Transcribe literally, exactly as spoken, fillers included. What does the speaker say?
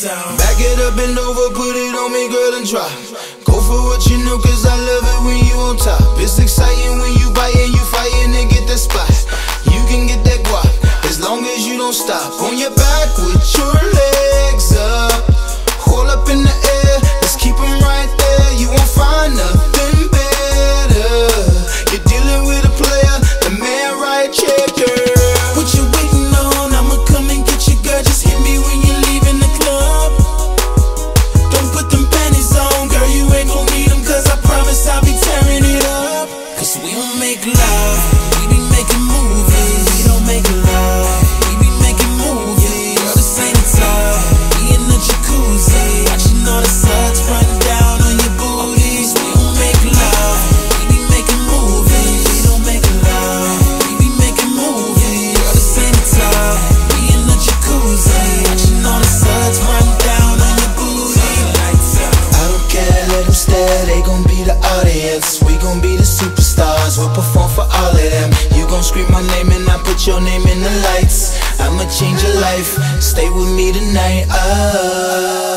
down. Back it up and over, put it on me, girl, and drop. Go for what you know, cause I love it when you on top. It's exciting when you biting, you fighting to get that spot. You can get that guap, as long as you don't stop. On your back with your legs up, hold up in the air, let's keep them right there. You won't find nothing better. You're dealing with a player, the man right checker. What you waiting on? I'ma come and get you, girl. Just hit me when you're leaving the club. Don't put them panties on, girl, you ain't gon' need them, cause I promise I'll be tearing it up. Cause we don't make love, we be making movies. We don't make love, we be making movies. Girl, this ain't a tub, we in the jacuzzi, watching all the suds run down on your booties. We don't make love, we be making movies. We don't make love, we be making movies. Girl, this ain't a tub, we in the jacuzzi, watching all the suds run down on your booty. Lights up. I don't care, let them stare, they gon' be the audience. We gon' be the superstars, we'll perform for all of them. You gon' scream my name and I put your name in the lights. I'ma change your life, stay with me tonight. Oh.